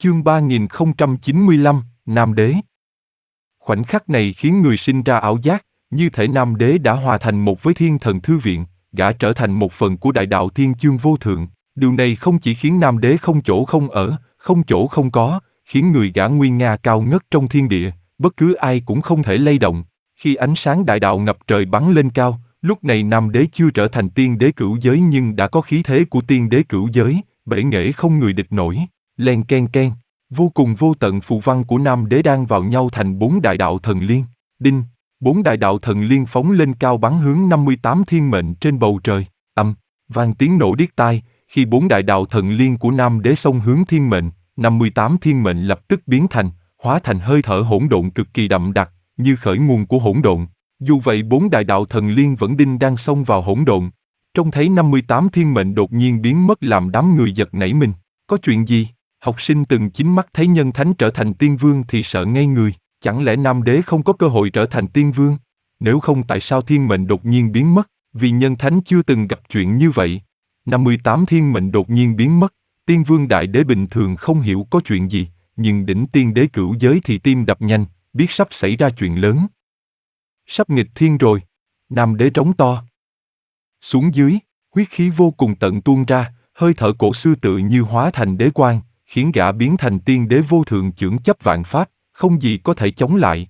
Chương 3095, Nam Đế. Khoảnh khắc này khiến người sinh ra ảo giác, như thể Nam Đế đã hòa thành một với Thiên Thần Thư Viện, gã trở thành một phần của đại đạo Thiên Chương vô thượng. Điều này không chỉ khiến Nam Đế không chỗ không ở, không chỗ không có, khiến người gã nguy nga cao ngất trong thiên địa, bất cứ ai cũng không thể lay động. Khi ánh sáng đại đạo ngập trời bắn lên cao, lúc này Nam Đế chưa trở thành tiên đế cửu giới nhưng đã có khí thế của tiên đế cửu giới, bể nghệ không người địch nổi. Len ken ken, vô cùng vô tận phù văn của Nam Đế đang vào nhau thành 4 đại đạo thần liên. Đinh, 4 đại đạo thần liên phóng lên cao bắn hướng 58 thiên mệnh trên bầu trời. Vang tiếng nổ điếc tai, khi 4 đại đạo thần liên của Nam Đế xông hướng thiên mệnh, 58 thiên mệnh lập tức hóa thành hơi thở hỗn độn cực kỳ đậm đặc, như khởi nguồn của hỗn độn. Dù vậy 4 đại đạo thần liên vẫn đang xông vào hỗn độn. Trông thấy 58 thiên mệnh đột nhiên biến mất làm đám người giật nảy mình. Có chuyện gì? Học sinh từng chính mắt thấy nhân thánh trở thành tiên vương thì sợ ngây người. Chẳng lẽ Nam Đế không có cơ hội trở thành tiên vương? Nếu không tại sao thiên mệnh đột nhiên biến mất? Vì nhân thánh chưa từng gặp chuyện như vậy. 58 thiên mệnh đột nhiên biến mất. Tiên vương đại đế bình thường không hiểu có chuyện gì, nhưng đỉnh tiên đế cửu giới thì tim đập nhanh, biết sắp xảy ra chuyện lớn. Sắp nghịch thiên rồi. Nam Đế trống to. Xuống dưới, huyết khí vô cùng tận tuôn ra, hơi thở cổ xưa tựa như hóa thành đế quang, khiến gã biến thành tiên đế vô thượng chưởng chấp vạn pháp, không gì có thể chống lại.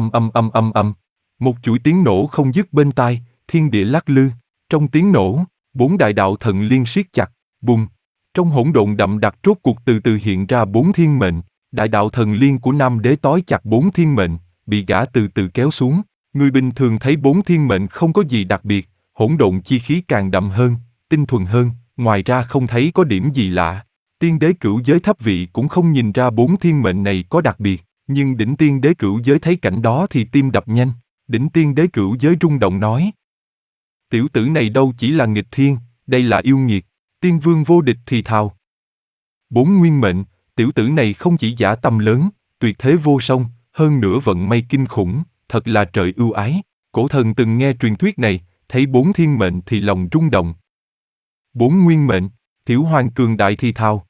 Một chuỗi tiếng nổ không dứt bên tai, thiên địa lắc lư. Trong tiếng nổ, 4 đại đạo thần liên siết chặt, bùng. Trong hỗn độn đậm đặc rốt cuộc từ từ hiện ra 4 thiên mệnh. Đại đạo thần liên của Nam Đế tói chặt 4 thiên mệnh, bị gã từ từ kéo xuống. Người bình thường thấy 4 thiên mệnh không có gì đặc biệt, hỗn độn chi khí càng đậm hơn, tinh thuần hơn, ngoài ra không thấy có điểm gì lạ. Tiên đế cửu giới thấp vị cũng không nhìn ra 4 thiên mệnh này có đặc biệt, nhưng đỉnh tiên đế cửu giới thấy cảnh đó thì tim đập nhanh. Đỉnh tiên đế cửu giới rung động nói: tiểu tử này đâu chỉ là nghịch thiên, đây là yêu nghiệt. Tiên vương vô địch thì thào: 4 nguyên mệnh, tiểu tử này không chỉ dã tâm lớn, tuyệt thế vô song, hơn nữa vận may kinh khủng, thật là trời ưu ái. Cổ thần từng nghe truyền thuyết này, thấy 4 thiên mệnh thì lòng rung động. 4 nguyên mệnh, Tiểu Hoàng cường đại thì thào: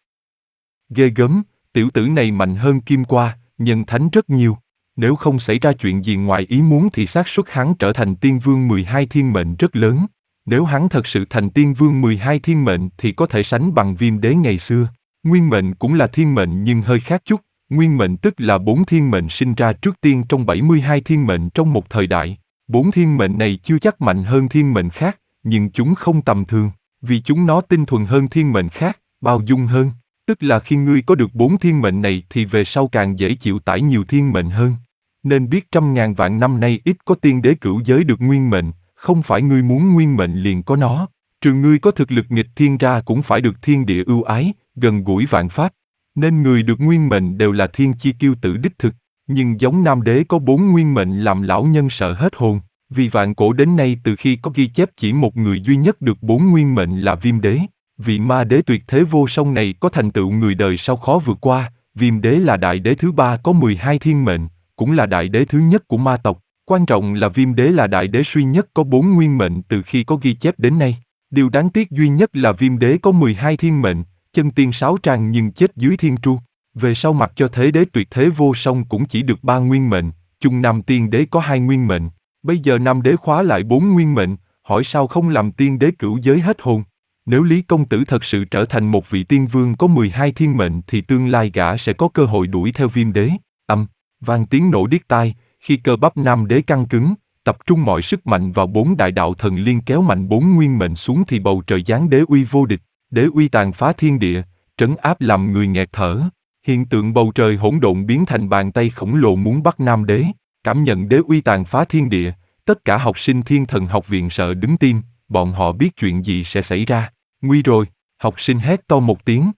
ghê gớm, tiểu tử này mạnh hơn Kim Qua, nhân thánh rất nhiều. Nếu không xảy ra chuyện gì ngoài ý muốn thì xác suất hắn trở thành tiên vương 12 thiên mệnh rất lớn. Nếu hắn thật sự thành tiên vương 12 thiên mệnh thì có thể sánh bằng Viêm Đế ngày xưa. Nguyên mệnh cũng là thiên mệnh nhưng hơi khác chút. Nguyên mệnh tức là 4 thiên mệnh sinh ra trước tiên trong 72 thiên mệnh trong một thời đại. 4 thiên mệnh này chưa chắc mạnh hơn thiên mệnh khác, nhưng chúng không tầm thường, vì chúng nó tinh thuần hơn thiên mệnh khác, bao dung hơn. Tức là khi ngươi có được 4 thiên mệnh này thì về sau càng dễ chịu tải nhiều thiên mệnh hơn. Nên biết trăm ngàn vạn năm nay ít có tiên đế cửu giới được nguyên mệnh, không phải ngươi muốn nguyên mệnh liền có nó. Trừ ngươi có thực lực nghịch thiên ra cũng phải được thiên địa ưu ái, gần gũi vạn pháp. Nên người được nguyên mệnh đều là thiên chi kiêu tử đích thực. Nhưng giống Nam Đế có 4 nguyên mệnh làm lão nhân sợ hết hồn. Vì vạn cổ đến nay từ khi có ghi chép chỉ một người duy nhất được 4 nguyên mệnh là Viêm Đế. Vị ma đế tuyệt thế vô song này có thành tựu người đời sau khó vượt qua. Viêm Đế là đại đế thứ 3 có 12 thiên mệnh, cũng là đại đế thứ nhất của ma tộc. Quan trọng là Viêm Đế là đại đế duy nhất có 4 nguyên mệnh từ khi có ghi chép đến nay. Điều đáng tiếc duy nhất là Viêm Đế có 12 thiên mệnh, chân tiên 6 tràng nhưng chết dưới thiên tru. Về sau mặc cho thế đế tuyệt thế vô song cũng chỉ được 3 nguyên mệnh, chung Nam tiên đế có 2 nguyên mệnh. Bây giờ Nam đế khóa lại 4 nguyên mệnh, hỏi sao không làm tiên đế cửu giới hết hồn. Nếu Lý công tử thật sự trở thành một vị tiên vương có 12 thiên mệnh thì tương lai gã sẽ có cơ hội đuổi theo Viêm Đế. Vang tiếng nổ điếc tai, khi cơ bắp Nam đế căng cứng, tập trung mọi sức mạnh vào 4 đại đạo thần liên kéo mạnh 4 nguyên mệnh xuống thì bầu trời giáng đế uy vô địch, đế uy tàn phá thiên địa, trấn áp làm người nghẹt thở. Hiện tượng bầu trời hỗn độn biến thành bàn tay khổng lồ muốn bắt Nam đế. Cảm nhận đế uy tàn phá thiên địa, tất cả học sinh Thiên Thần học viện sợ đứng tim, bọn họ biết chuyện gì sẽ xảy ra. Nguy rồi, học sinh hét to một tiếng.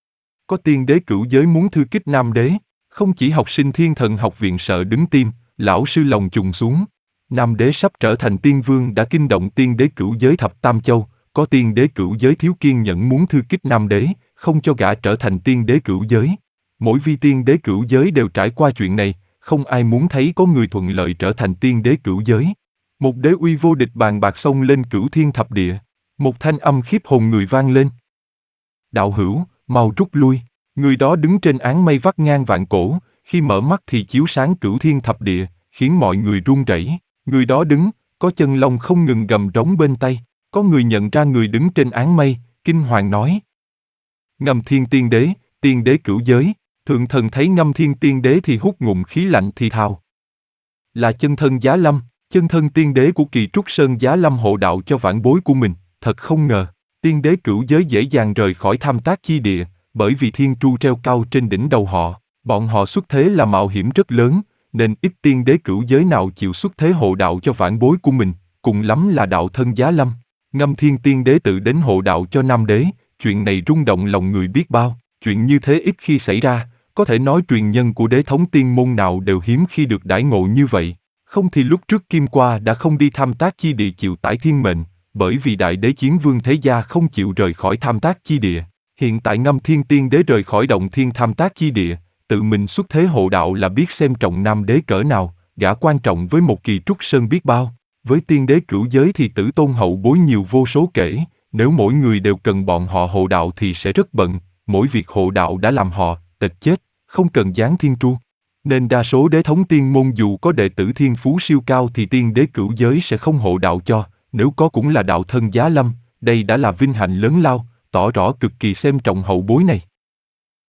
Có tiên đế cửu giới muốn thư kích Nam đế. Không chỉ học sinh Thiên Thần học viện sợ đứng tim, lão sư lòng trùng xuống. Nam đế sắp trở thành tiên vương đã kinh động tiên đế cửu giới thập tam châu. Có tiên đế cửu giới thiếu kiên nhẫn muốn thư kích Nam đế, không cho gã trở thành tiên đế cửu giới. Mỗi vị tiên đế cửu giới đều trải qua chuyện này, không ai muốn thấy có người thuận lợi trở thành tiên đế cửu giới. Một đế uy vô địch bàn bạc xông lên cửu thiên thập địa. Một thanh âm khiếp hồn người vang lên. Đạo hữu, mau rút lui. Người đó đứng trên áng mây vắt ngang vạn cổ, khi mở mắt thì chiếu sáng cửu thiên thập địa, khiến mọi người run rẩy. Người đó đứng, có chân lông không ngừng gầm rống bên tay. Có người nhận ra người đứng trên áng mây, kinh hoàng nói: Ngâm Thiên tiên đế cửu giới. Thượng thần thấy Ngâm Thiên tiên đế thì hút ngụm khí lạnh thì thào: Là chân thân Giá Lâm, chân thân tiên đế của Kỳ Trúc Sơn Giá Lâm hộ đạo cho vãn bối của mình. Thật không ngờ, tiên đế cửu giới dễ dàng rời khỏi Tham Tác chi địa, bởi vì thiên tru treo cao trên đỉnh đầu họ. Bọn họ xuất thế là mạo hiểm rất lớn, nên ít tiên đế cửu giới nào chịu xuất thế hộ đạo cho vãn bối của mình, cùng lắm là đạo thân Giá Lâm. Ngâm Thiên tiên đế tự đến hộ đạo cho Nam đế, chuyện này rung động lòng người biết bao. Chuyện như thế ít khi xảy ra, có thể nói truyền nhân của đế thống tiên môn nào đều hiếm khi được đãi ngộ như vậy. Không thì lúc trước Kim Qua đã không đi Tham Tác chi địa chịu tải thiên mệnh, bởi vì đại đế chiến vương thế gia không chịu rời khỏi Tham Tác chi địa. Hiện tại Ngâm Thiên tiên đế rời khỏi động thiên Tham Tác chi địa, tự mình xuất thế hộ đạo là biết xem trọng Nam đế cỡ nào, gã quan trọng với một Kỳ Trúc Sơn biết bao. Với tiên đế cửu giới thì tử tôn hậu bối nhiều vô số kể, nếu mỗi người đều cần bọn họ hộ đạo thì sẽ rất bận, mỗi việc hộ đạo đã làm họ tịch chết, không cần giáng thiên tru. Nên đa số đế thống tiên môn dù có đệ tử thiên phú siêu cao thì tiên đế cửu giới sẽ không hộ đạo cho, nếu có cũng là đạo thân Giá Lâm, đây đã là vinh hạnh lớn lao, tỏ rõ cực kỳ xem trọng hậu bối này.